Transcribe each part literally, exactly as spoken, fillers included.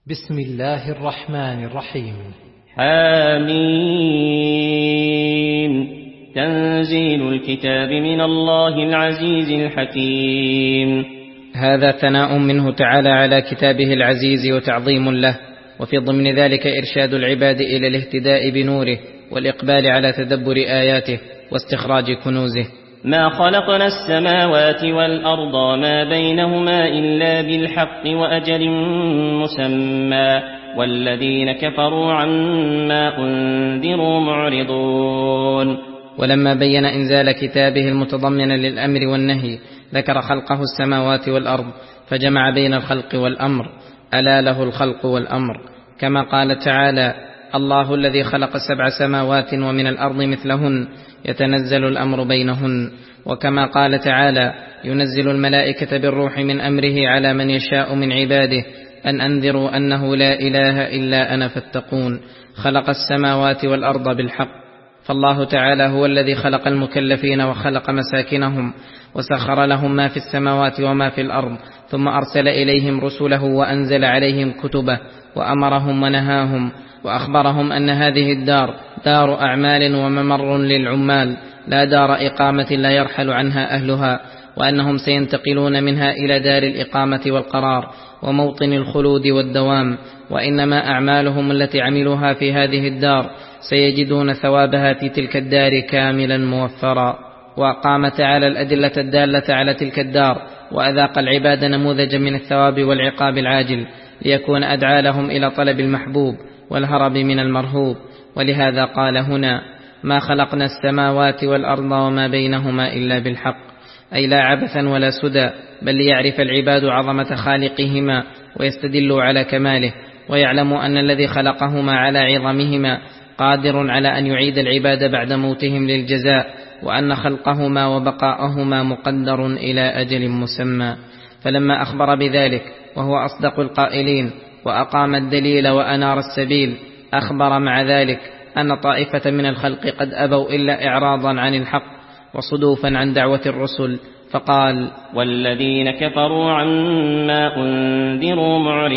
بسم الله الرحمن الرحيم. حميم. تنزيل الكتاب من الله العزيز الحكيم. هذا ثناء منه تعالى على كتابه العزيز وتعظيم له، وفي ضمن ذلك إرشاد العباد إلى الاهتداء بنوره والإقبال على تدبر آياته واستخراج كنوزه. ما خلقنا السماوات والأرض وما بينهما إلا بالحق وأجل مسمى والذين كفروا عما أنذروا معرضون. ولما بين إنزال كتابه المتضمن للأمر والنهي ذكر خلقه السماوات والأرض، فجمع بين الخلق والأمر، ألا له الخلق والأمر، كما قال تعالى: الله الذي خلق سبع سماوات ومن الأرض مثلهن يتنزل الأمر بينهن. وكما قال تعالى: ينزل الملائكة بالروح من أمره على من يشاء من عباده أن أنذروا أنه لا إله إلا أنا فاتقون. خلق السماوات والأرض بالحق، فالله تعالى هو الذي خلق المكلفين وخلق مساكنهم وسخر لهم ما في السماوات وما في الأرض، ثم أرسل إليهم رسله وأنزل عليهم كتبه وأمرهم ونهاهم، وأخبرهم أن هذه الدار دار أعمال وممر للعمال، لا دار إقامة لا يرحل عنها أهلها، وأنهم سينتقلون منها إلى دار الإقامة والقرار وموطن الخلود والدوام، وإنما أعمالهم التي عملوها في هذه الدار سيجدون ثوابها في تلك الدار كاملا موفرا. وأقام تعالى الأدلة الدالة على تلك الدار، وأذاق العباد نموذجا من الثواب والعقاب العاجل، ليكون أدعى لهم إلى طلب المحبوب والهرب من المرهوب. ولهذا قال هنا: ما خلقنا السماوات والأرض وما بينهما إلا بالحق، أي لا عبثا ولا سدى، بل ليعرف العباد عظمة خالقهما ويستدلوا على كماله، ويعلموا أن الذي خلقهما على عظمهما قادر على أن يعيد العباد بعد موتهم للجزاء، وأن خلقهما وبقاءهما مقدر إلى أجل مسمى. فلما أخبر بذلك وهو أصدق القائلين وأقام الدليل وأنار السبيل، أخبر مع ذلك أن طائفة من الخلق قد أبوا إلا إعراضا عن الحق وصدوفا عن دعوة الرسل، فقال: والذين كفروا عما أنذروا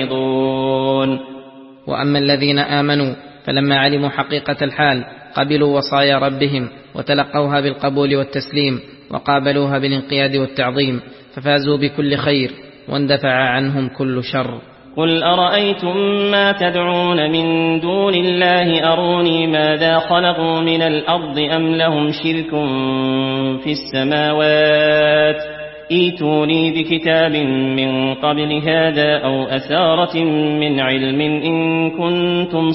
معرضون. وأما الذين آمنوا فلما علموا حقيقة الحال قبلوا وصايا ربهم وتلقوها بالقبول والتسليم، وقابلوها بالانقياد والتعظيم، ففازوا بكل خير واندفع عنهم كل شر. قل أرأيتم ما تدعون من دون الله أروني ماذا خلقوا من الأرض أم لهم شرك في السماوات ائتوني بكتاب من قبل هذا أو أثارة من علم إن كنتم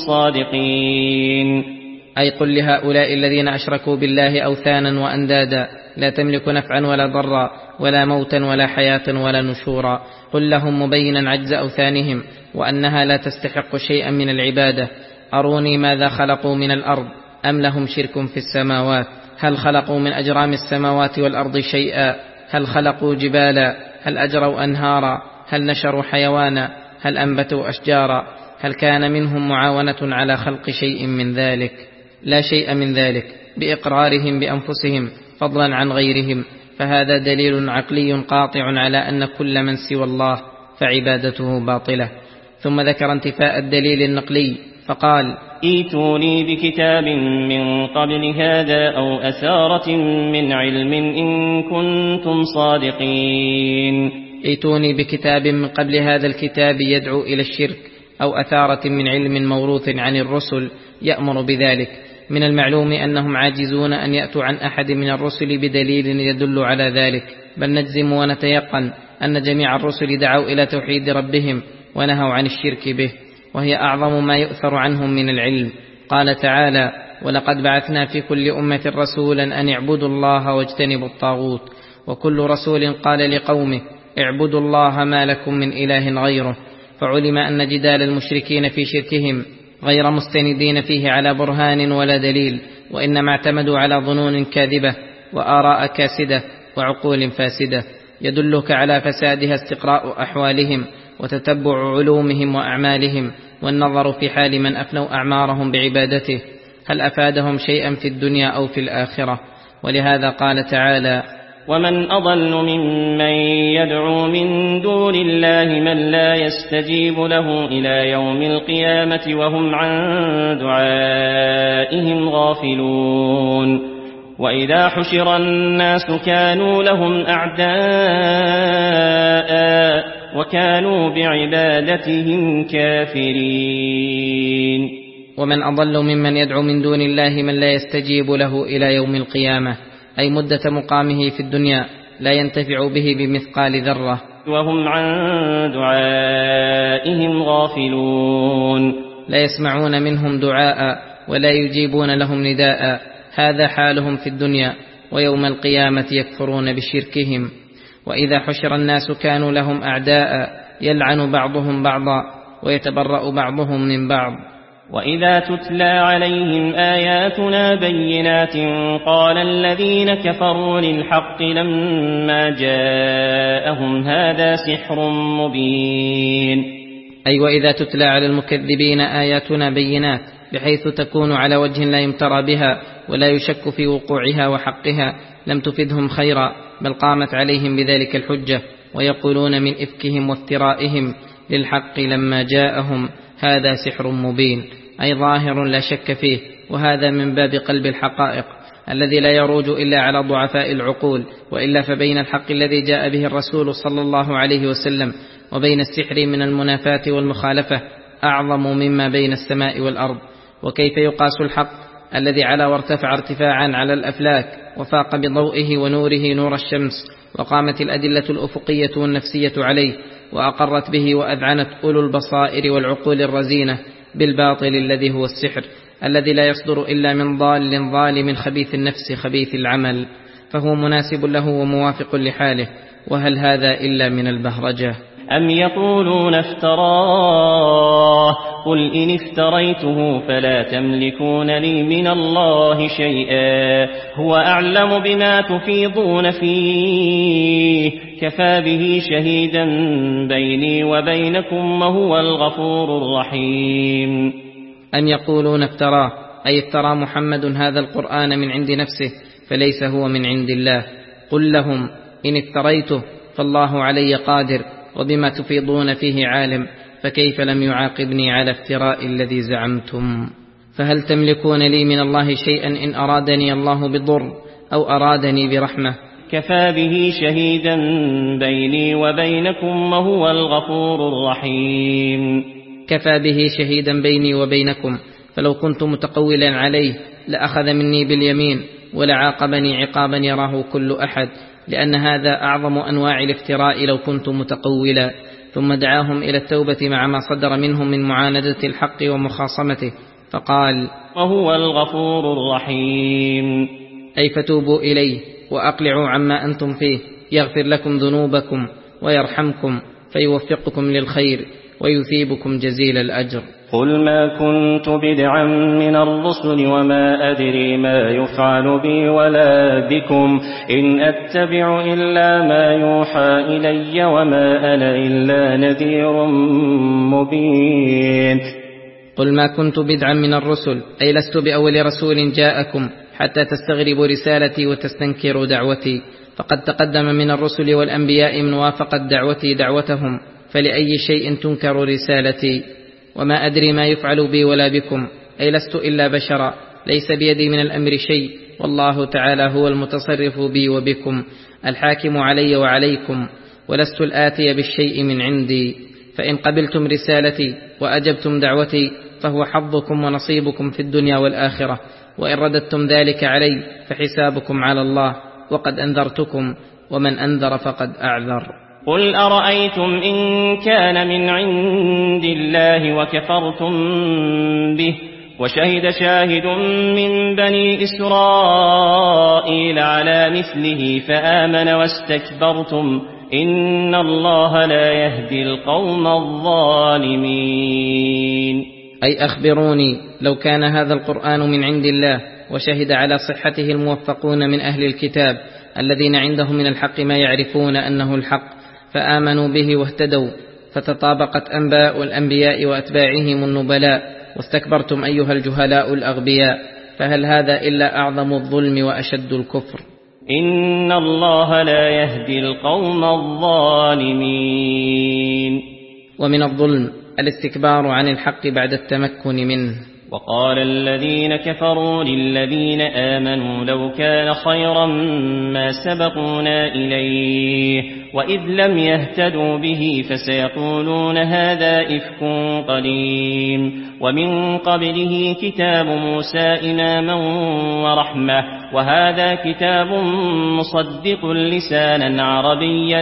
صادقين. أي قل لهؤلاء الذين أشركوا بالله أوثانا وأندادا لا تملك نفعا ولا ضرا ولا موتا ولا حياة ولا نشورا، قل لهم مبينا عجز أوثانهم وأنها لا تستحق شيئا من العبادة: أروني ماذا خلقوا من الأرض أم لهم شرك في السماوات، هل خلقوا من أجرام السماوات والأرض شيئا، هل خلقوا جبالا، هل أجروا أنهارا، هل نشروا حيوانا، هل أنبتوا أشجارا، هل كان منهم معاونة على خلق شيء من ذلك؟ لا شيء من ذلك، بإقرارهم بأنفسهم فضلا عن غيرهم، فهذا دليل عقلي قاطع على أن كل من سوى الله فعبادته باطلة. ثم ذكر انتفاء الدليل النقلي فقال: ائتوني بكتاب من قبل هذا أو أثارة من علم إن كنتم صادقين. ائتوني بكتاب من قبل هذا الكتاب يدعو إلى الشرك، أو أثارة من علم موروث عن الرسل يأمر بذلك. من المعلوم أنهم عاجزون أن يأتوا عن أحد من الرسل بدليل يدل على ذلك، بل نجزم ونتيقن أن جميع الرسل دعوا إلى توحيد ربهم ونهوا عن الشرك به، وهي أعظم ما يؤثر عنهم من العلم. قال تعالى: ولقد بعثنا في كل أمة رسولا أن اعبدوا الله واجتنبوا الطاغوت، وكل رسول قال لقومه اعبدوا الله ما لكم من إله غيره. فعلم أن جدال المشركين في شركهم غير مستندين فيه على برهان ولا دليل، وإنما اعتمدوا على ظنون كاذبة وآراء كاسدة وعقول فاسدة، يدلك على فسادها استقراء أحوالهم وتتبع علومهم وأعمالهم، والنظر في حال من أفنوا أعمارهم بعبادته، هل أفادهم شيئا في الدنيا أو في الآخرة. ولهذا قال تعالى: ومن أضل ممن يدعو من دون الله من لا يستجيب له إلى يوم القيامة وهم عن دعائهم غافلون وإذا حشر الناس كانوا لهم أعداء وكانوا بعبادتهم كافرين. ومن أضل ممن يدعو من دون الله من لا يستجيب له إلى يوم القيامة، أي مدة مقامه في الدنيا لا ينتفع به بمثقال ذرة وهم عن دعائهم غافلون، لا يسمعون منهم دعاء ولا يجيبون لهم نداء. هذا حالهم في الدنيا، ويوم القيامة يكفرون بشركهم. وإذا حشر الناس كانوا لهم أعداء يلعن بعضهم بعضا ويتبرأ بعضهم من بعض. وإذا تتلى عليهم آياتنا بينات قال الذين كفروا للحق لما جاءهم هذا سحر مبين. أي وإذا تتلى على المكذبين آياتنا بينات بحيث تكون على وجه لا يمترى بها ولا يشك في وقوعها وحقها لم تفدهم خيرا، بل قامت عليهم بذلك الحجة، ويقولون من إفكهم وافترائهم للحق لما جاءهم هذا سحر مبين، أي ظاهر لا شك فيه. وهذا من باب قلب الحقائق الذي لا يروج إلا على ضعفاء العقول، وإلا فبين الحق الذي جاء به الرسول صلى الله عليه وسلم وبين السحر من المنافاة والمخالفة أعظم مما بين السماء والأرض. وكيف يقاس الحق الذي علا وارتفع ارتفاعا على الأفلاك وفاق بضوئه ونوره نور الشمس، وقامت الأدلة الأفقية والنفسية عليه وأقرت به وأذعنت أولو البصائر والعقول الرزينة بالباطل الذي هو السحر، الذي لا يصدر إلا من ضال ظالم خبيث النفس خبيث العمل، فهو مناسب له وموافق لحاله. وهل هذا إلا من البهرجة؟ أم يقولون افتراه قل إن افتريته فلا تملكون لي من الله شيئا هو أعلم بما تفيضون فيه كفى به شهيدا بيني وبينكم وهو الغفور الرحيم. أم يقولون افتراه، أي افترى محمد هذا القرآن من عند نفسه فليس هو من عند الله. قل لهم إن افتريته فالله علي قادر وبما تفيضون فيه عالم، فكيف لم يعاقبني على افتراء الذي زعمتم؟ فهل تملكون لي من الله شيئا إن أرادني الله بضر أو أرادني برحمة؟ كفى به شهيدا بيني وبينكم وهو الغفور الرحيم. كفى به شهيدا بيني وبينكم، فلو كنت متقولا عليه لأخذ مني باليمين ولعاقبني عقابا يراه كل أحد، لأن هذا أعظم أنواع الافتراء لو كنت متقولا. ثم دعاهم إلى التوبة مع ما صدر منهم من معاندة الحق ومخاصمته، فقال وهو الغفور الرحيم، أي فتوبوا إليه وأقلعوا عما أنتم فيه يغفر لكم ذنوبكم ويرحمكم فيوفقكم للخير ويثيبكم جزيل الأجر. قل ما كنت بدعا من الرسل وما أدري ما يفعل بي ولا بكم إن أتبع إلا ما يوحى إلي وما أنا إلا نذير مبين. قل ما كنت بدعا من الرسل، أي لست بأول رسول جاءكم حتى تستغربوا رسالتي وتستنكروا دعوتي، فقد تقدم من الرسل والأنبياء من وافقت دعوتي دعوتهم، فلأي شيء تنكر رسالتي؟ وما أدري ما يفعل بي ولا بكم، أي لست إلا بشرا ليس بيدي من الأمر شيء، والله تعالى هو المتصرف بي وبكم الحاكم علي وعليكم، ولست الآتي بالشيء من عندي. فإن قبلتم رسالتي وأجبتم دعوتي فهو حظكم ونصيبكم في الدنيا والآخرة، وإن رددتم ذلك علي فحسابكم على الله، وقد أنذرتكم ومن أنذر فقد أعذر. قل أرأيتم إن كان من عند الله وكفرتم به وشهد شاهد من بني إسرائيل على مثله فآمن واستكبرتم إن الله لا يهدي القوم الظالمين. أي أخبروني لو كان هذا القرآن من عند الله وشهد على صحته الموفقون من أهل الكتاب الذين عندهم من الحق ما يعرفون أنه الحق فآمنوا به واهتدوا، فتطابقت أنباء الأنبياء وأتباعهم النبلاء، واستكبرتم أيها الجهلاء الأغبياء، فهل هذا إلا أعظم الظلم وأشد الكفر؟ إن الله لا يهدي القوم الظالمين. ومن الظلم الاستكبار عن الحق بعد التمكن منه. وقال الذين كفروا للذين آمنوا لو كان خيرا ما سبقونا إليه وإذ لم يهتدوا به فسيقولون هذا إفك قديم ومن قبله كتاب موسى إماما ورحمة وهذا كتاب مصدق لسانا عربيا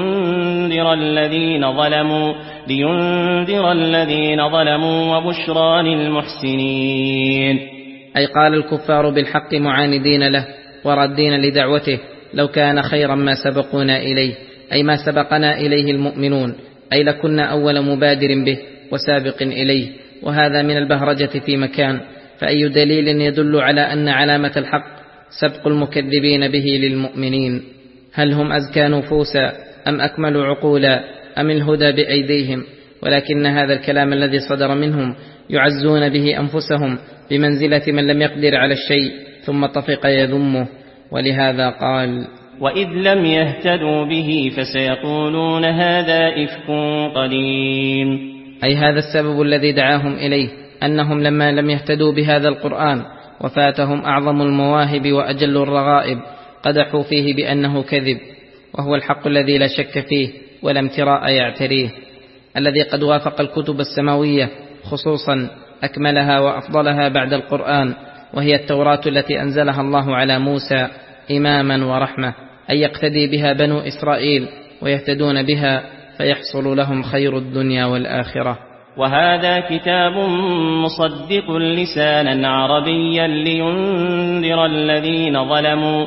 لينذر الذين ظلموا لينذر الذين ظلموا وبشرى للمحسنين. أي قال الكفار بالحق معاندين له وردين لدعوته لو كان خيرا ما سبقونا إليه، أي ما سبقنا إليه المؤمنون، أي لكنا أول مبادر به وسابق إليه، وهذا من البهرجة في مكان. فأي دليل يدل على أن علامة الحق سبق المكذبين به للمؤمنين؟ هل هم أزكى نفوسا أم أكمل عقولا أم الهدى بأيديهم؟ ولكن هذا الكلام الذي صدر منهم يعزون به أنفسهم بمنزلة من لم يقدر على الشيء ثم طفق يذمه، ولهذا قال وإذ لم يهتدوا به فسيقولون هذا إفك قديم. أي هذا السبب الذي دعاهم إليه، أنهم لما لم يهتدوا بهذا القرآن وفاتهم أعظم المواهب وأجل الرغائب قدحوا فيه بأنه كذب، وهو الحق الذي لا شك فيه ولا امتراء يعتريه، الذي قد وافق الكتب السماوية خصوصا أكملها وأفضلها بعد القرآن، وهي التوراة التي أنزلها الله على موسى إماما ورحمة، أي يقتدي بها بنو إسرائيل ويهتدون بها فيحصل لهم خير الدنيا والآخرة. وهذا كتاب مصدق لسانا عربيا لينذر الذين ظلموا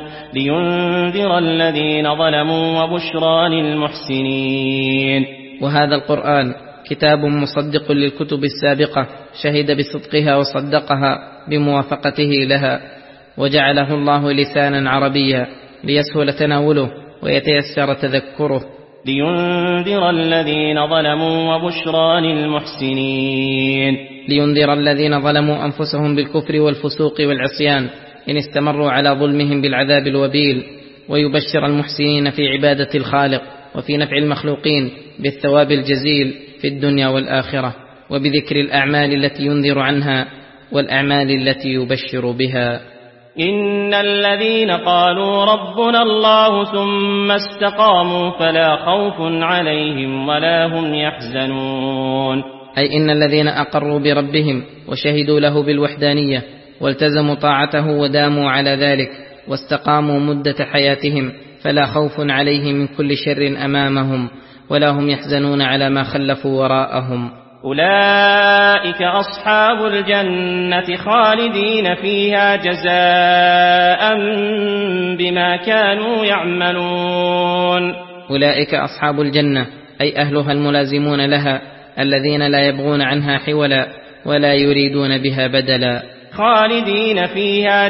لينذر الذين ظلموا وبشرى للمحسنين. وهذا القرآن كتاب مصدق للكتب السابقة شهد بصدقها وصدقها بموافقته لها، وجعله الله لسانا عربيا ليسهل تناوله ويتيسر تذكره. لينذر الذين ظلموا وبشرى للمحسنين. لينذر الذين ظلموا أنفسهم بالكفر والفسوق والعصيان إن استمروا على ظلمهم بالعذاب الوبيل، ويبشر المحسنين في عبادة الخالق وفي نفع المخلوقين بالثواب الجزيل في الدنيا والآخرة، وبذكر الأعمال التي ينذر عنها والأعمال التي يبشر بها. إن الذين قالوا ربنا الله ثم استقاموا فلا خوف عليهم ولا هم يحزنون. أي إن الذين أقروا بربهم وشهدوا له بالوحدانية والتزموا طاعته وداموا على ذلك واستقاموا مدة حياتهم فلا خوف عليهم من كل شر أمامهم ولا هم يحزنون على ما خلفوا وراءهم. أولئك أصحاب الجنة خالدين فيها جزاء بما كانوا يعملون. أولئك أصحاب الجنة أي أهلها الملازمون لها الذين لا يبغون عنها حولا ولا يريدون بها بدلا. خالدين فيها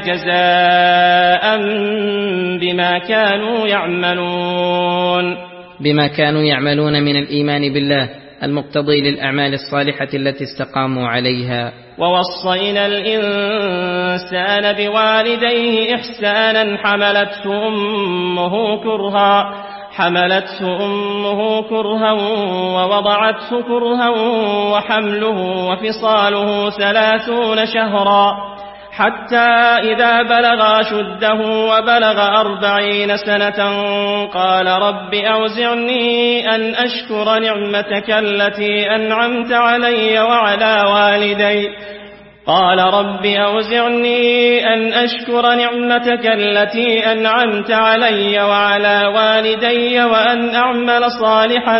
جزاء بما كانوا يعملون. بما كانوا يعملون من الإيمان بالله المقتضي للأعمال الصالحة التي استقاموا عليها. ووصينا الإنسان بوالديه إحسانا حملته أمه كرها حملته أمه كرها ووضعته كرها وحمله وفصاله ثلاثون شهرا حتى إذا بلغ أشده وبلغ أربعين سنة قال رب أوزعني أن أشكر نعمتك التي أنعمت علي وعلى والدي قال رب أوزعني أن أشكر نعمتك التي أنعمت علي وعلى والدي وأن أعمل صالحا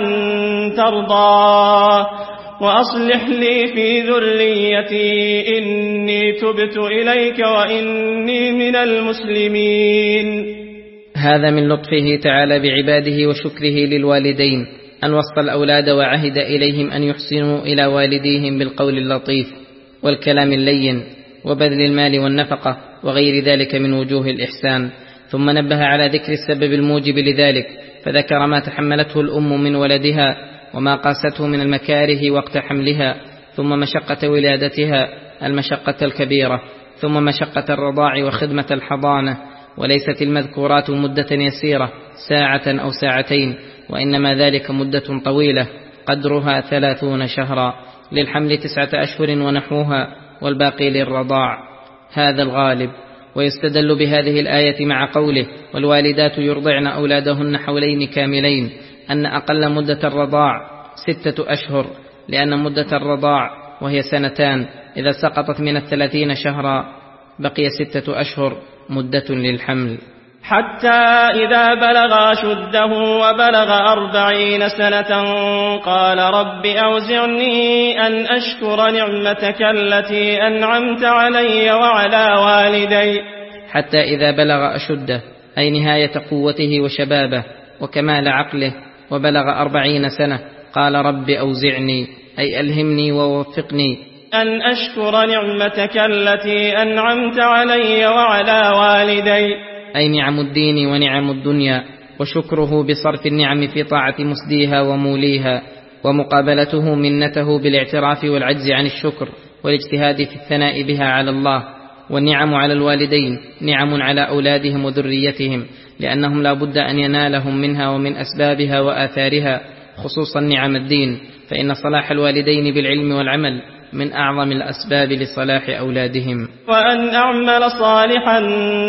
ترضاه وأصلح لي في ذريتي إني تبت إليك وإني من المسلمين. هذا من لطفه تعالى بعباده وشكره للوالدين أن وصى الأولاد وعهد إليهم أن يحسنوا إلى والديهم بالقول اللطيف والكلام اللين وبذل المال والنفقة وغير ذلك من وجوه الإحسان. ثم نبه على ذكر السبب الموجب لذلك فذكر ما تحملته الأم من ولدها وما قاسته من المكاره وقت حملها، ثم مشقة ولادتها المشقة الكبيرة، ثم مشقة الرضاع وخدمة الحضانة، وليست المذكورات مدة يسيرة ساعة أو ساعتين، وإنما ذلك مدة طويلة قدرها ثلاثون شهرا، للحمل تسعة أشهر ونحوها، والباقي للرضاع، هذا الغالب. ويستدل بهذه الآية مع قوله والوالدات يرضعن أولادهن حولين كاملين أن أقل مدة الرضاع ستة أشهر، لأن مدة الرضاع وهي سنتان إذا سقطت من الثلاثين شهرا بقي ستة أشهر مدة للحمل. حتى إذا بلغ أشده وبلغ أربعين سنة قال رب أوزعني أن أشكر نعمتك التي أنعمت علي وعلى والدي. حتى إذا بلغ أشده أي نهاية قوته وشبابه وكمال عقله وبلغ أربعين سنة قال رب أوزعني أي ألهمني ووفقني أن أشكر نعمتك التي أنعمت علي وعلى والدي، أي نعم الدين ونعم الدنيا، وشكره بصرف النعم في طاعة مسديها وموليها، ومقابلته منته بالاعتراف والعجز عن الشكر والاجتهاد في الثناء بها على الله. والنعم على الوالدين نعم على أولادهم وذريتهم، لأنهم لا بد أن ينالهم منها ومن أسبابها وآثارها، خصوصا نعم الدين، فإن صلاح الوالدين بالعلم والعمل من أعظم الأسباب لصلاح أولادهم. وأن أعمل صالحا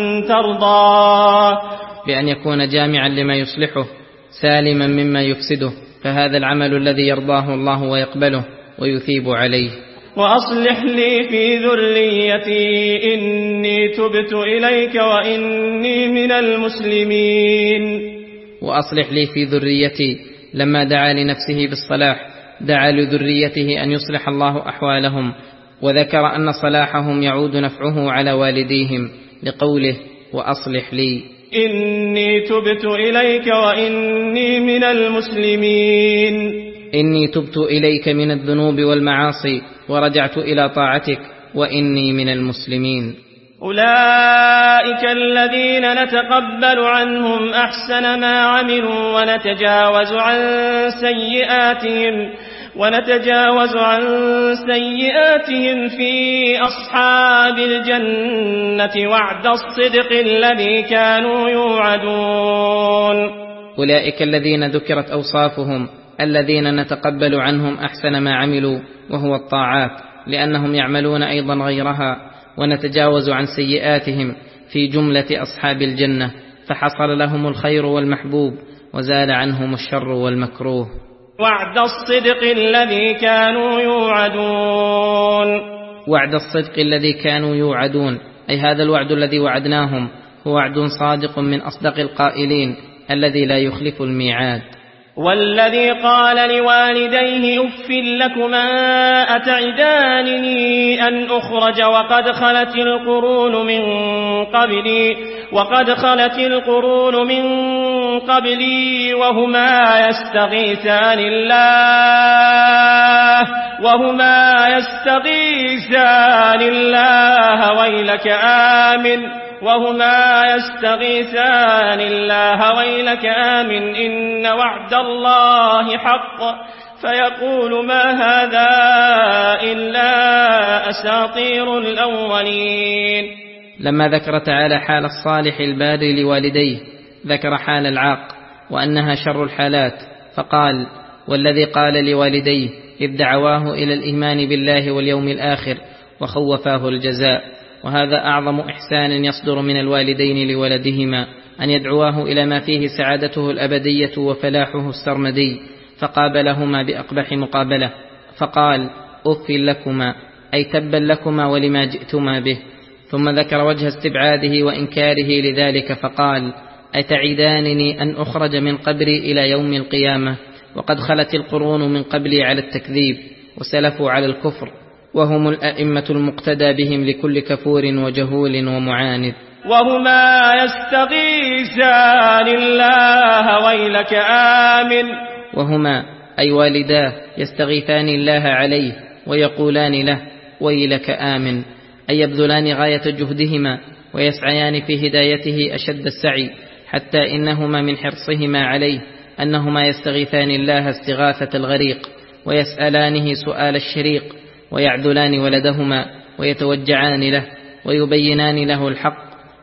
ترضى، بأن يكون جامعا لما يصلحه سالما مما يفسده، فهذا العمل الذي يرضاه الله ويقبله ويثيب عليه. وأصلح لي في ذريتي إني تبت إليك وإني من المسلمين. وأصلح لي في ذريتي لما دعا لنفسه بالصلاح دعا لذريته أن يصلح الله أحوالهم، وذكر أن صلاحهم يعود نفعه على والديهم لقوله وأصلح لي إني تبت إليك وإني من المسلمين. إني تبت إليك من الذنوب والمعاصي ورجعت إلى طاعتك وإني من المسلمين. أولئك الذين نتقبل عنهم أحسن ما عملوا ونتجاوز عن سيئاتهم ونتجاوز عن سيئاتهم في أصحاب الجنة وعد الصدق الذي كانوا يوعدون. أولئك الذين ذكرت أوصافهم الذين نتقبل عنهم أحسن ما عملوا وهو الطاعات، لأنهم يعملون أيضا غيرها، ونتجاوز عن سيئاتهم في جملة أصحاب الجنة، فحصل لهم الخير والمحبوب وزال عنهم الشر والمكروه. وعد الصدق الذي كانوا يوعدون. وعد الصدق الذي كانوا يوعدون أي هذا الوعد الذي وعدناهم هو وعد صادق من أصدق القائلين الذي لا يخلف الميعاد. والذي قال لوالديه أف لكما أتعدانني أن أخرج وقد خلت القرون من قبلي وقد خلت القرون من قبلي وهما يستغيثان الله وهما يستغيثان الله ويلك آمن وهما يستغيثان الله ويلك آمن إن وعد الله حق فيقول ما هذا إلا أساطير الأولين. لما ذكر تعالى حال الصالح البار لوالديه ذكر حال العاق وأنها شر الحالات، فقال والذي قال لوالديه إذ دعواه إلى الإيمان بالله واليوم الآخر وخوفاه الجزاء، وهذا أعظم إحسان يصدر من الوالدين لولدهما، أن يدعواه إلى ما فيه سعادته الأبدية وفلاحه السرمدي، فقابلهما بأقبح مقابلة فقال أف لكما أي تبا لكما ولما جئتما به، ثم ذكر وجه استبعاده وإنكاره لذلك فقال أتعدانني أن أخرج من قبري إلى يوم القيامة وقد خلت القرون من قبلي على التكذيب وسلفوا على الكفر، وهم الأئمة المقتدى بهم لكل كفور وجهول ومعاند. وهما يستغيثان الله ويلك آمن. وهما أي والداه يستغيثان الله عليه ويقولان له ويلك آمن، أي يبذلان غاية جهدهما ويسعيان في هدايته أشد السعي، حتى إنهما من حرصهما عليه أنهما يستغيثان الله استغاثة الغريق ويسألانه سؤال الشريق، ويعذلان ولدهما ويتوجعان له ويبينان له الحق،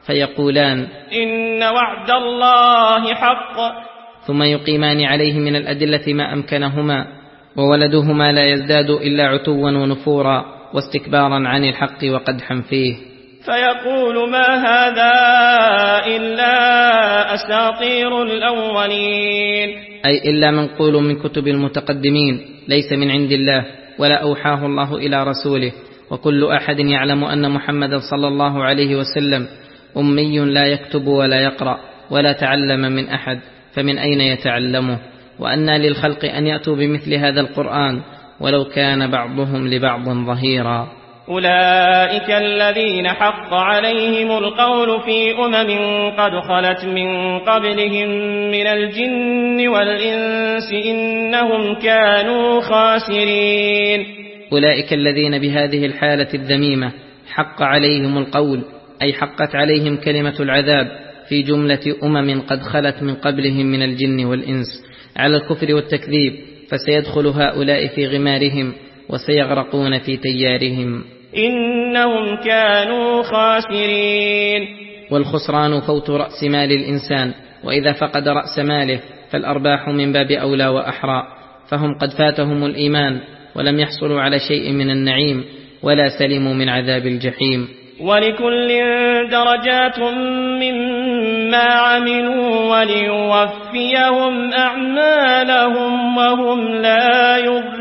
فيقولان إن وعد الله حق، ثم يقيمان عليه من الأدلة ما أمكنهما، وولدهما لا يزداد إلا عتوا ونفورا واستكبارا عن الحق وقدحا فيه. فيقول ما هذا إلا أساطير الأولين، أي إلا منقول من كتب المتقدمين ليس من عند الله ولا أوحاه الله إلى رسوله. وكل أحد يعلم أن محمدا صلى الله عليه وسلم أمي لا يكتب ولا يقرأ ولا تعلم من أحد، فمن أين يتعلمه؟ وأنى للخلق أن يأتوا بمثل هذا القرآن ولو كان بعضهم لبعض ظهيرا. أولئك الذين حق عليهم القول في أمم قد خلت من قبلهم من الجن والإنس إنهم كانوا خاسرين. أولئك الذين بهذه الحالة الذميمة حق عليهم القول، أي حقت عليهم كلمة العذاب في جملة أمم قد خلت من قبلهم من الجن والإنس على الكفر والتكذيب، فسيدخل هؤلاء في غمارهم وسيغرقون في تيارهم. إنهم كانوا خاسرين. والخسران فوت رأس مال الإنسان، وإذا فقد رأس ماله فالأرباح من باب أولى وأحرى، فهم قد فاتهم الإيمان ولم يحصلوا على شيء من النعيم ولا سلموا من عذاب الجحيم. ولكل درجات مما عملوا وليوفيهم أعمالهم وهم لا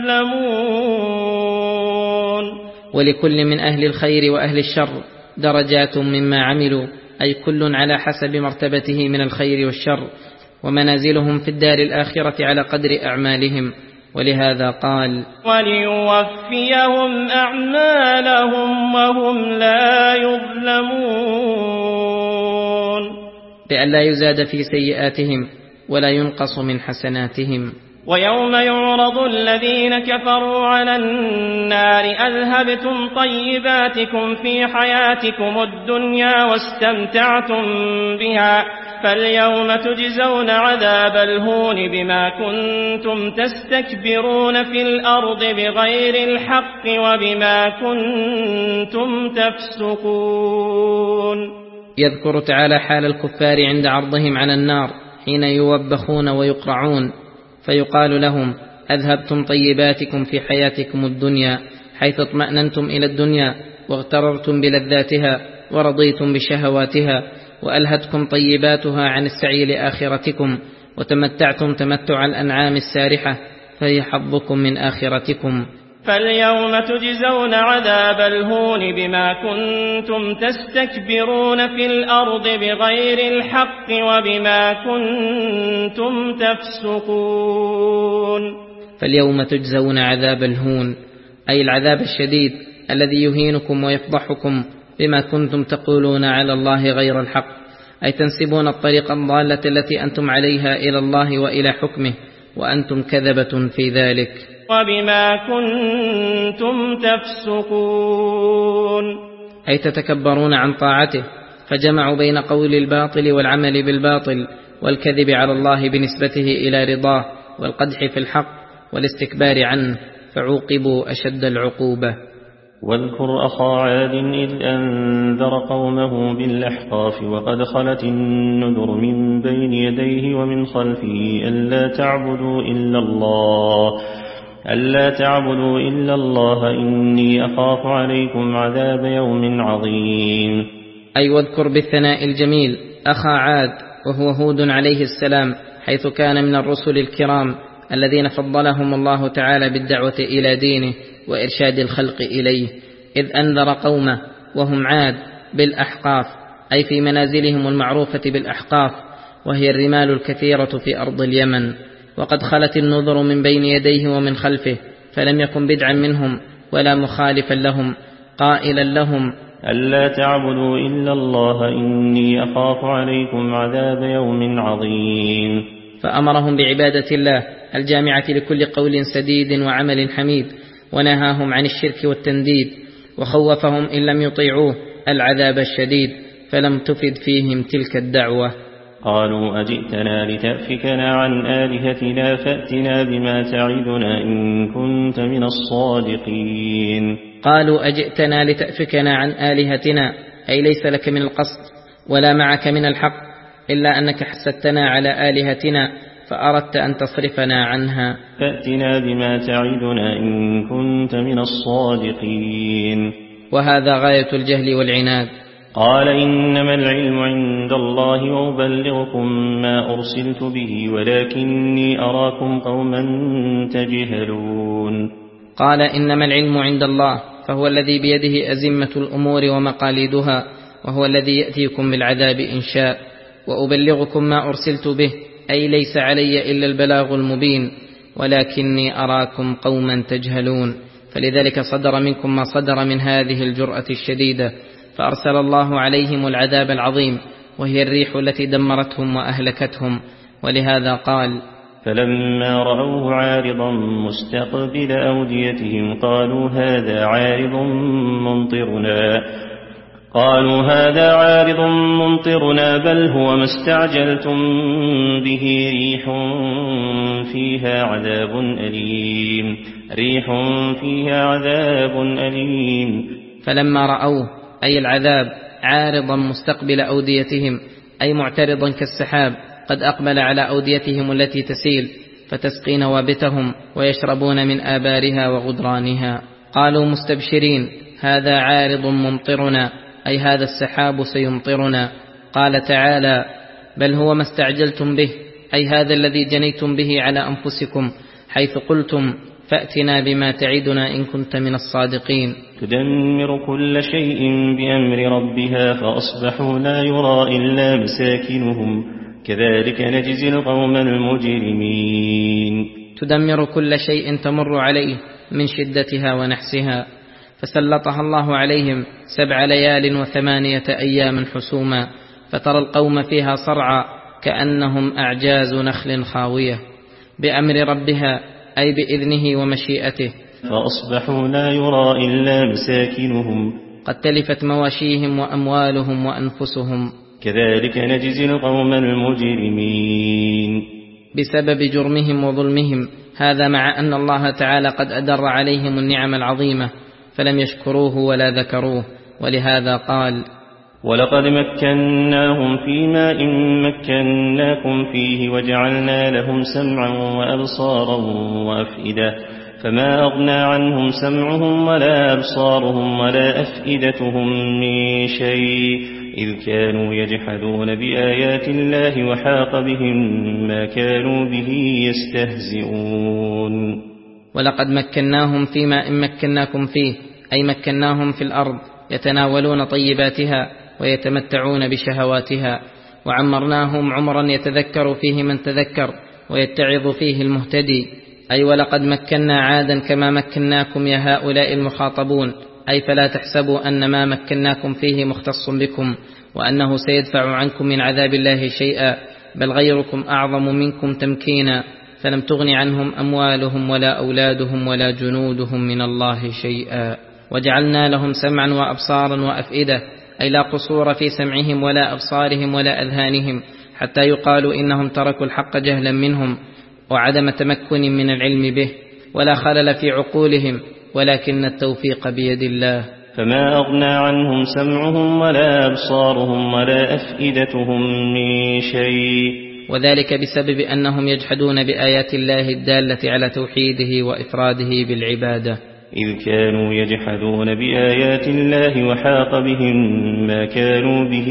يظلمون. ولكل من أهل الخير وأهل الشر درجات مما عملوا، أي كل على حسب مرتبته من الخير والشر، ومنازلهم في الدار الآخرة على قدر أعمالهم. ولهذا قال وليوفيهم أعمالهم وهم لا يظلمون، لئلا يزاد في سيئاتهم ولا ينقص من حسناتهم. ويوم يعرض الذين كفروا على النار أذهبتم طيباتكم في حياتكم الدنيا واستمتعتم بها فاليوم تجزون عذاب الهون بما كنتم تستكبرون في الأرض بغير الحق وبما كنتم تفسقون. يذكر تعالى حال الكفار عند عرضهم على النار حين يوبخون ويقرعون، فيقال لهم أذهبتم طيباتكم في حياتكم الدنيا، حيث اطمأننتم إلى الدنيا واغتررتم بلذاتها ورضيتم بشهواتها، وألهتكم طيباتها عن السعي لآخرتكم، وتمتعتم تمتع الأنعام السارحة، فهي حظكم من آخرتكم. فاليوم تجزون عذاب الهون بما كنتم تستكبرون في الأرض بغير الحق وبما كنتم تفسقون. فاليوم تجزون عذاب الهون، أي العذاب الشديد الذي يهينكم ويفضحكم بما كنتم تقولون على الله غير الحق، أي تنسبون الطريق الضالة التي أنتم عليها إلى الله وإلى حكمه، وأنتم كذبة في ذلك. وبما كنتم تفسقون، أي تتكبرون عن طاعته، فجمعوا بين قول الباطل والعمل بالباطل والكذب على الله بنسبته إلى رضاه والقدح في الحق والاستكبار عنه، فعوقبوا أشد العقوبة. واذكر أخا عاد إذ أنذر قومه بالأحقاف وقد خلت النذر من بين يديه ومن خلفه ألا تعبدوا إلا الله ألا تعبدوا إلا الله إني أخاف عليكم عذاب يوم عظيم. أي واذكر بالثناء الجميل أخا عاد، وهو هود عليه السلام، حيث كان من الرسل الكرام الذين فضلهم الله تعالى بالدعوة إلى دينه وإرشاد الخلق إليه، إذ أنذر قومه وهم عاد بالأحقاف، أي في منازلهم المعروفة بالأحقاف، وهي الرمال الكثيرة في أرض اليمن. وقد خلت النذر من بين يديه ومن خلفه، فلم يكن بدعا منهم ولا مخالفا لهم، قائلا لهم ألا تعبدوا إلا الله إني أخاف عليكم عذاب يوم عظيم. فأمرهم بعبادة الله الجامعة لكل قول سديد وعمل حميد، ونهاهم عن الشرك والتنديد، وخوفهم إن لم يطيعوه العذاب الشديد، فلم تفد فيهم تلك الدعوة. قالوا أجئتنا لتأفكنا عن آلهتنا فأتنا بما تعدنا إن كنت من الصادقين. قالوا أجئتنا لتأفكنا عن آلهتنا، أي ليس لك من القصد ولا معك من الحق إلا أنك حسدتنا على آلهتنا فأردت أن تصرفنا عنها. فأتنا بما تعدنا إن كنت من الصادقين. وهذا غاية الجهل والعناد. قال إنما العلم عند الله وأبلغكم ما أرسلت به ولكني أراكم قوما تجهلون. قال إنما العلم عند الله، فهو الذي بيده أزمة الأمور ومقاليدها، وهو الذي يأتيكم بالعذاب إن شاء. وأبلغكم ما أرسلت به، أي ليس علي إلا البلاغ المبين، ولكني أراكم قوما تجهلون. فلذلك صدر منكم ما صدر من هذه الجرأة الشديدة، فأرسل الله عليهم العذاب العظيم، وهي الريح التي دمرتهم وأهلكتهم. ولهذا قال: فلما رأوه عارضا مستقبل أوديتهم قالوا هذا عارض ممطرنا قالوا هذا عارض ممطرنا بل هو ما استعجلتم به ريح فيها عذاب أليم ريح فيها عذاب أليم. فلما رأوه أي العذاب عارضا مستقبل أوديتهم، أي معترضا كالسحاب قد أقبل على أوديتهم التي تسيل فتسقي نوابتهم ويشربون من آبارها وغدرانها، قالوا مستبشرين هذا عارض ممطرنا، أي هذا السحاب سيمطرنا. قال تعالى: بل هو ما استعجلتم به، أي هذا الذي جنيتم به على أنفسكم، حيث قلتم فأتنا بما تعدنا إن كنت من الصادقين. تدمر كل شيء بأمر ربها فأصبحوا لا يرى إلا مساكنهم كذلك نجزي القوم المجرمين. تدمر كل شيء تمر عليه من شدتها ونحسها، فسلطها الله عليهم سبع ليال وثمانية أيام حسوما، فترى القوم فيها صرعى كأنهم أعجاز نخل خاوية، بأمر ربها أي بإذنه ومشيئته. فأصبحوا لا يرى إلا مساكنهم قد تلفت مواشيهم وأموالهم وأنفسهم كذلك نجزي القوم المجرمين. بسبب جرمهم وظلمهم، هذا مع أن الله تعالى قد أدر عليهم النعم العظيمة فلم يشكروه ولا ذكروه. ولهذا قال: ولقد مكناهم فيما إن مكناكم فيه وجعلنا لهم سمعا وأبصارا وأفئدة فما أغنى عنهم سمعهم ولا أبصارهم ولا أفئدتهم من شيء إذ كانوا يجحدون بآيات الله وحاق بهم ما كانوا به يستهزئون. ولقد مكناهم فيما إن مكناكم فيه، أي مكناهم في الأرض يتناولون طيباتها ويتمتعون بشهواتها، وعمرناهم عمرا يتذكر فيه من تذكر ويتعظ فيه المهتدي. أي ولقد مكنا عادا كما مكناكم يا هؤلاء المخاطبون، أي فلا تحسبوا أن ما مكناكم فيه مختص بكم وأنه سيدفع عنكم من عذاب الله شيئا، بل غيركم أعظم منكم تمكينا، فلم تغن عنهم أموالهم ولا أولادهم ولا جنودهم من الله شيئا. وجعلنا لهم سمعا وأبصارا وأفئدة، أي لا قصور في سمعهم ولا أبصارهم ولا أذهانهم، حتى يقالوا إنهم تركوا الحق جهلا منهم وعدم تمكن من العلم به، ولا خلل في عقولهم، ولكن التوفيق بيد الله. فما أغنى عنهم سمعهم ولا أبصارهم ولا أفئدتهم من شيء، وذلك بسبب أنهم يجحدون بآيات الله الدالة على توحيده وإفراده بالعبادة. إذ كانوا يجحدون بآيات الله وحاق بهم ما كانوا به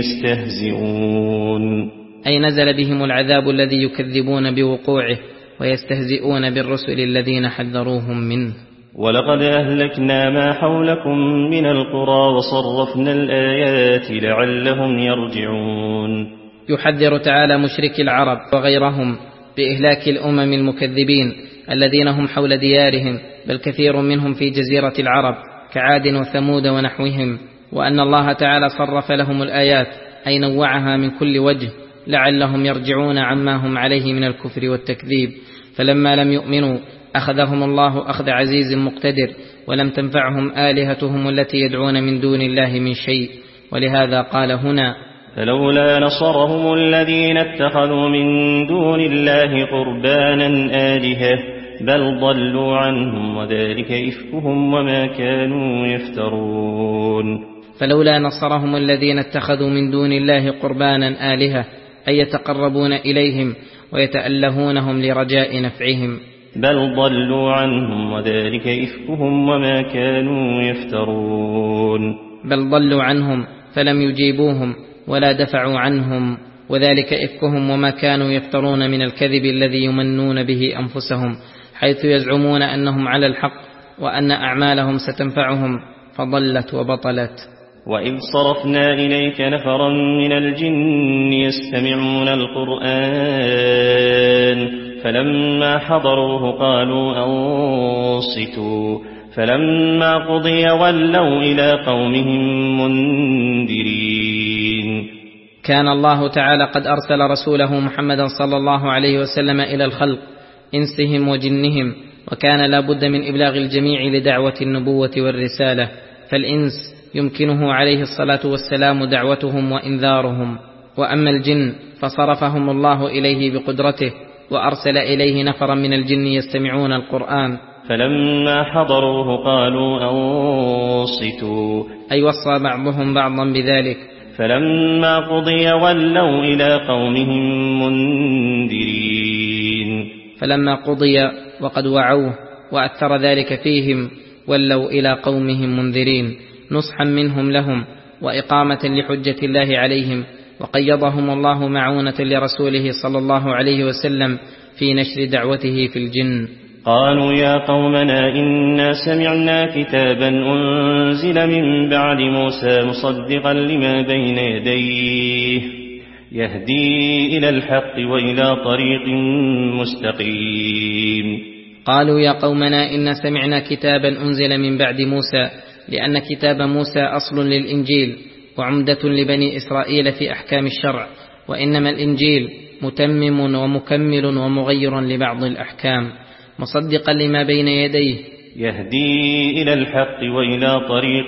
يستهزئون. أي نزل بهم العذاب الذي يكذبون بوقوعه ويستهزئون بالرسل الذين حذروهم منه. ولقد أهلكنا ما حولكم من القرى وصرفنا الآيات لعلهم يرجعون. يحذر تعالى مشركي العرب وغيرهم بإهلاك الأمم المكذبين الذين هم حول ديارهم، بل كثير منهم في جزيرة العرب كعاد وثمود ونحوهم، وأن الله تعالى صرف لهم الآيات أي نوعها من كل وجه لعلهم يرجعون عما هم عليه من الكفر والتكذيب. فلما لم يؤمنوا أخذهم الله أخذ عزيز مقتدر، ولم تنفعهم آلهتهم التي يدعون من دون الله من شيء. ولهذا قال هنا: فلولا نصرهم الذين اتخذوا من دون الله قربانا آلهة بل ضلوا عنهم وذلك إفكهم وما كانوا يفترون. فلولا نصرهم الذين اتخذوا من دون الله قربانا آلهة أي يتقربون إليهم ويتألهونهم لرجاء نفعهم. بل ضلوا عنهم وذلك إفكهم وما كانوا يفترون. بل ضلوا عنهم فلم يجيبوهم ولا دفعوا عنهم، وذلك إفكهم وما كانوا يفترون من الكذب الذي يمنون به أنفسهم، حيث يزعمون أنهم على الحق وأن أعمالهم ستنفعهم فضلت وبطلت. وإذ صرفنا إليك نفرا من الجن يستمعون القرآن فلما حضروه قالوا أنصتوا فلما قضي ولوا إلى قومهم منذرين. كان الله تعالى قد أرسل رسوله محمدا صلى الله عليه وسلم إلى الخلق إنسهم وجنهم، وكان لا بد من إبلاغ الجميع لدعوة النبوة والرسالة، فالإنس يمكنه عليه الصلاة والسلام دعوتهم وإنذارهم، وأما الجن فصرفهم الله إليه بقدرته وأرسل إليه نفرا من الجن يستمعون القرآن. فلما حضروه قالوا أنصتوا أي وصى بعضهم بعضا بذلك. فلما قضي ولوا إلى قومهم منذرين. فلما قضي وقد وعوه وأثر ذلك فيهم ولوا إلى قومهم منذرين، نصحا منهم لهم وإقامة لحجة الله عليهم، وقيضهم الله معونة لرسوله صلى الله عليه وسلم في نشر دعوته في الجن. قالوا يا قومنا إنا سمعنا كتابا أنزل من بعد موسى مصدقا لما بين يديه يهدي إلى الحق وإلى طريق مستقيم. قالوا يا قومنا إنا سمعنا كتابا أنزل من بعد موسى، لأن كتاب موسى أصل للإنجيل وعمدة لبني إسرائيل في أحكام الشرع، وإنما الإنجيل متمم ومكمل ومغير لبعض الأحكام، مصدقا لما بين يديه يهدي إلى الحق وإلى طريق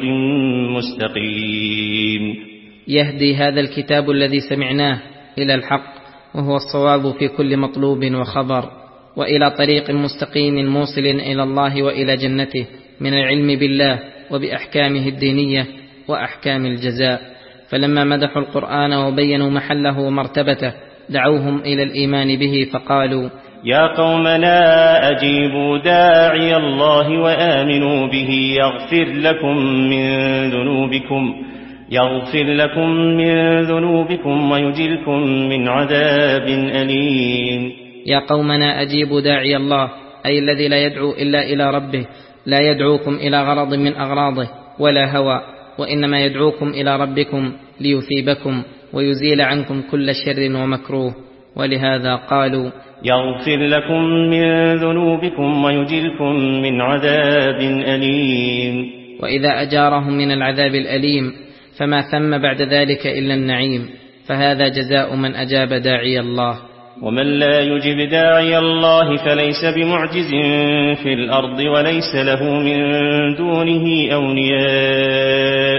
مستقيم. يهدي هذا الكتاب الذي سمعناه إلى الحق، وهو الصواب في كل مطلوب وخبر، وإلى طريق مستقيم موصل إلى الله وإلى جنته من العلم بالله وبأحكامه الدينية وأحكام الجزاء. فلما مدحوا القرآن وبينوا محله ومرتبته دعوهم إلى الإيمان به فقالوا يا قومنا أجيبوا داعي الله وآمنوا به يغفر لكم من ذنوبكم يغفر لكم من ذنوبكم ويجركم من عذاب أليم. يا قومنا أجيبوا داعي الله، أي الذي لا يدعو إلا إلى ربه، لا يدعوكم إلى غرض من أغراضه ولا هوى، وإنما يدعوكم إلى ربكم ليثيبكم ويزيل عنكم كل شر ومكروه، ولهذا قالوا يغفر لكم من ذنوبكم ويجركم من عذاب أليم. وإذا أجارهم من العذاب الأليم فما ثم بعد ذلك إلا النعيم، فهذا جزاء من أجاب داعي الله. ومن لا يجب داعي الله فليس بمعجز في الأرض وليس له من دونه أولياء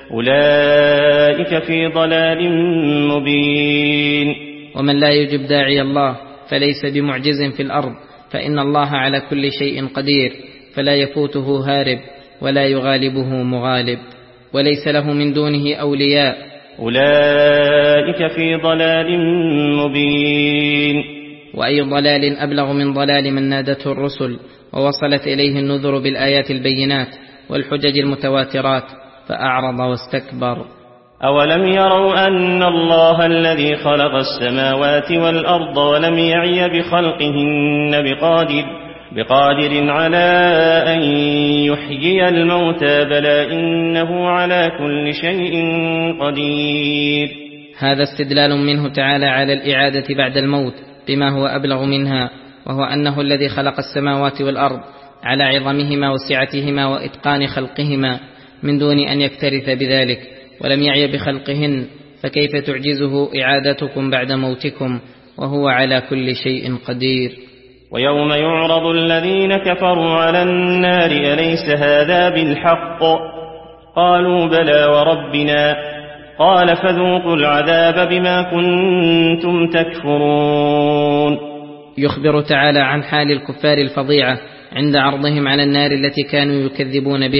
أولئك في ضلال مبين. ومن لا يجب داعي الله فليس بمعجز في الأرض، فإن الله على كل شيء قدير، فلا يفوته هارب ولا يغالبه مغالب، وليس له من دونه أولياء أولئك في ضلال مبين. وأي ضلال أبلغ من ضلال من نادته الرسل ووصلت إليه النذر بالآيات البينات والحجج المتواترات فأعرض واستكبر. أولم يروا أن الله الذي خلق السماوات والأرض ولم يعي بخلقهن بقادر, بقادر على أن يحيي الموتى بلى إنه على كل شيء قدير. هذا استدلال منه تعالى على الإعادة بعد الموت بما هو أبلغ منها، وهو أنه الذي خلق السماوات والأرض على عظمهما وسعتهما وإتقان خلقهما من دون أن يكترث بذلك، ولم يعي بخلقهن، فكيف تعجزه إعادتكم بعد موتكم وهو على كل شيء قدير. ويوم يعرض الذين كفروا على النار أليس هذا بالحق؟ قالوا بلى وربنا، قال فذوقوا العذاب بما كنتم تكفرون. يخبر تعالى عن حال الكفار الفظيعة عند عرضهم على النار التي كانوا يكذبون بها،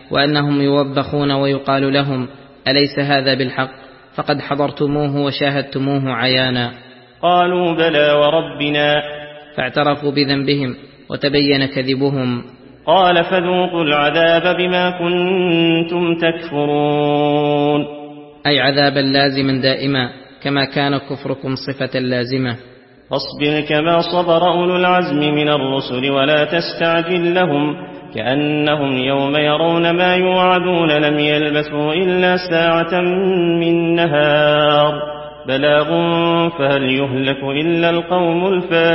وأنهم يوبخون ويقال لهم: أليس هذا بالحق؟ فقد حضرتموه وشاهدتموه عيانا. قالوا: بلى وربنا. فاعترفوا بذنبهم وتبين كذبهم. قال: فذوقوا العذاب بما كنتم تكفرون. أي عذابا لازما دائما، كما كان كفركم صفة لازمة. فاصبر كما صبر أولو العزم من الرسل ولا تستعجل لهم، كأنهم يوم يرون ما يوعدون لم يلبثوا إلا ساعة من نهار بلاغ فهل يهلك إلا القوم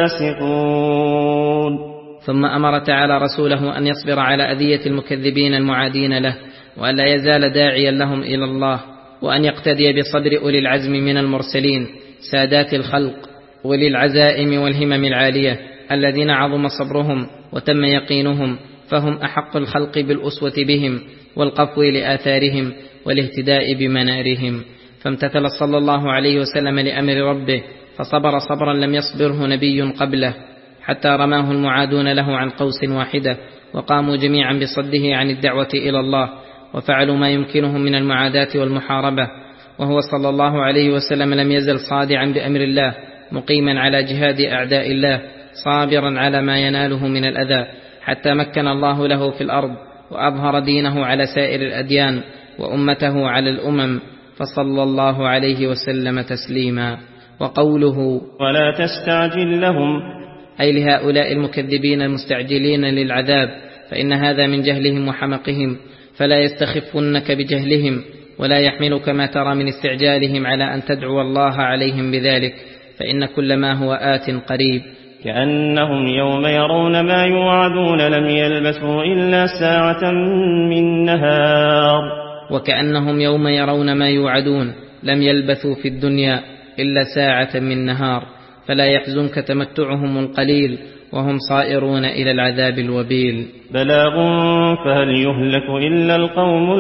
الفاسقون. ثم أمر تعالى رسوله أن يصبر على أذية المكذبين المعادين له، وأن لا يزال داعيا لهم إلى الله، وأن يقتدي بصبر أولي العزم من المرسلين سادات الخلق أولي العزائم والهمم العالية الذين عظم صبرهم وتم يقينهم، فهم أحق الخلق بالأسوة بهم والقفو لآثارهم والاهتداء بمنارهم. فامتثل صلى الله عليه وسلم لأمر ربه، فصبر صبرا لم يصبره نبي قبله، حتى رماه المعادون له عن قوس واحدة، وقاموا جميعا بصده عن الدعوة إلى الله، وفعلوا ما يمكنهم من المعاداة والمحاربة. وهو صلى الله عليه وسلم لم يزل صادعا بأمر الله، مقيما على جهاد أعداء الله، صابرا على ما يناله من الأذى، حتى مكن الله له في الأرض وأظهر دينه على سائر الأديان وأمته على الأمم، فصلى الله عليه وسلم تسليما. وقوله: ولا تستعجل لهم، أي لهؤلاء المكذبين المستعجلين للعذاب، فإن هذا من جهلهم وحمقهم، فلا يستخفنك بجهلهم، ولا يحملك ما ترى من استعجالهم على أن تدعو الله عليهم بذلك، فإن كل ما هو آت قريب. كأنهم يوم يرون ما يوعدون لم يلبثوا إلا ساعة من نهار. وكأنهم يوم يرون ما يوعدون لم يلبثوا في الدنيا إلا ساعة من نهار، فلا يحزنك تمتعهم القليل وهم صائرون إلى العذاب الوبيل. بلاغ فهل يهلك إلا القوم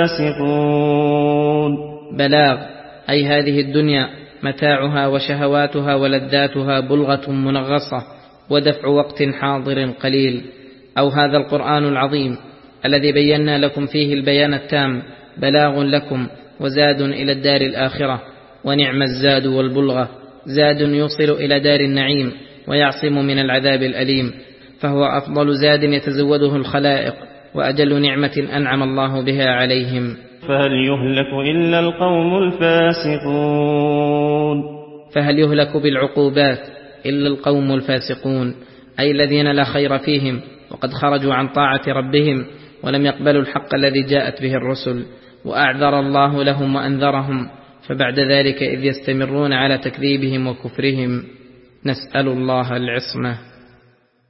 الفاسقون. بلاغ، أي هذه الدنيا متاعها وشهواتها ولذاتها بلغة منغصة ودفع وقت حاضر قليل، أو هذا القرآن العظيم الذي بينا لكم فيه البيان التام بلاغ لكم وزاد إلى الدار الآخرة، ونعم الزاد والبلغة، زاد يوصل إلى دار النعيم ويعصم من العذاب الأليم، فهو أفضل زاد يتزوده الخلائق، وأجل نعمة أنعم الله بها عليهم. فهل يهلك إلا القوم الفاسقون. فهل يهلك بالعقوبات إلا القوم الفاسقون، أي الذين لا خير فيهم، وقد خرجوا عن طاعة ربهم ولم يقبلوا الحق الذي جاءت به الرسل، وأعذر الله لهم وأنذرهم، فبعد ذلك إذ يستمرون على تكذيبهم وكفرهم، نسأل الله العصمة.